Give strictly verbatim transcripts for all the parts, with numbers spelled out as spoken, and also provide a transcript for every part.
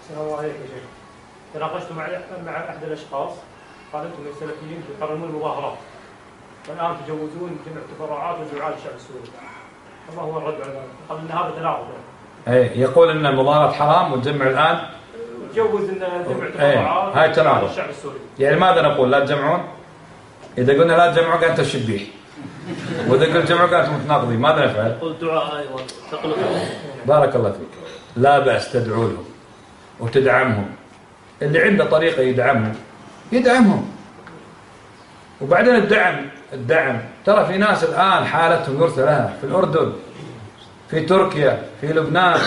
السلام عليكم يا شيخ. تناقشت مع مع احد الاشخاص، قال انتم السلفيين تحرمون المظاهرات والان تجوزون جمع التفرعات وزعال الشعب السوري. فما هو الرد على ذلك؟ قال ان هذا تناقض. ايه يقول ان المظاهرات حرام وتجمع الان تجوز ان جمع التفرعات ايه. وزعال الشعب السوري. يعني ماذا نقول؟ لا تجمعون؟ اذا قلنا لا تجمعون قال انت الشبيح، واذا قلت جمعوا قال انتم متناقضين، ماذا نفعل؟ قل دعاء ايضا تقلق. بارك الله فيك. لا بأس تدعو لهم وتدعمهم، اللي عنده طريقة يدعمهم يدعمهم. وبعدين الدعم الدعم ترى في ناس الآن حالتهم يرثى لها في الأردن، في تركيا، في لبنان.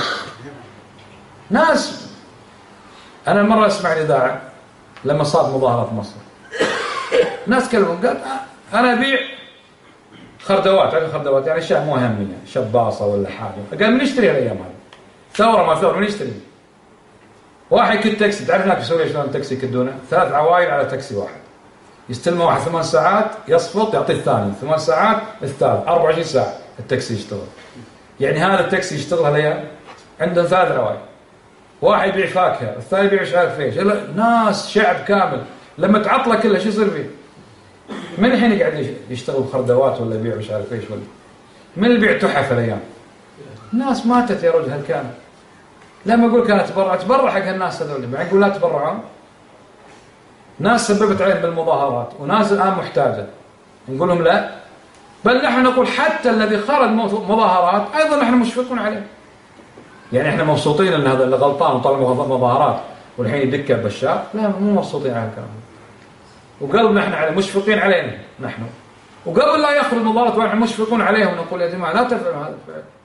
ناس أنا مرة أسمع الإذاعة لما صار مظاهرة في مصر، ناس كلموا قال أنا أبيع خردوات، يعني خردوات يعني أشياء مو أهمية، شباصة ولا حاجة. قال من يشتري الأيام هذه؟ ثورة ما ثورة من يشتري؟ واحد يكد تاكسي، تعرف هناك في سوريا شلون التاكسي يكدونه؟ ثلاث عوائل على تاكسي واحد، يستلمه واحد ثمان ساعات يصفط يعطيه الثاني ثمان ساعات الثالث، أربعة وعشرين ساعة التاكسي يشتغل. يعني هذا التاكسي يشتغل هالأيام عندهم ثلاث عوائل، واحد يبيع فاكهة، الثاني يبيع مش عارف ايش، ناس شعب كامل لما تعطله كله شو يصير فيه؟ من الحين قاعد يشتغل خردوات ولا يبيع مش عارف ايش، ولا من اللي يبيع تحف الايام؟ الناس ماتت يا رجل. هل كان لما اقول كانت تبرع تبرع حق الناس هذول، ما يقول لا تبرعون؟ ناس سببت عليهم بالمظاهرات وناس الان محتاجه، نقول لهم لا؟ بل نحن نقول حتى الذي خرج مظاهرات ايضا نحن مشفقون عليه. يعني احنا مبسوطين ان هذا اللي غلطان وطلع مظاهرات والحين يدك بشار؟ لا، مو مبسوطين على الكلام، وقلبنا احنا عليه مشفقين علينا نحن، وقبل لا يخرج مظاهرات ونحن مشفقون عليهم نقول يا جماعه لا تفعلوا هذا الفعل.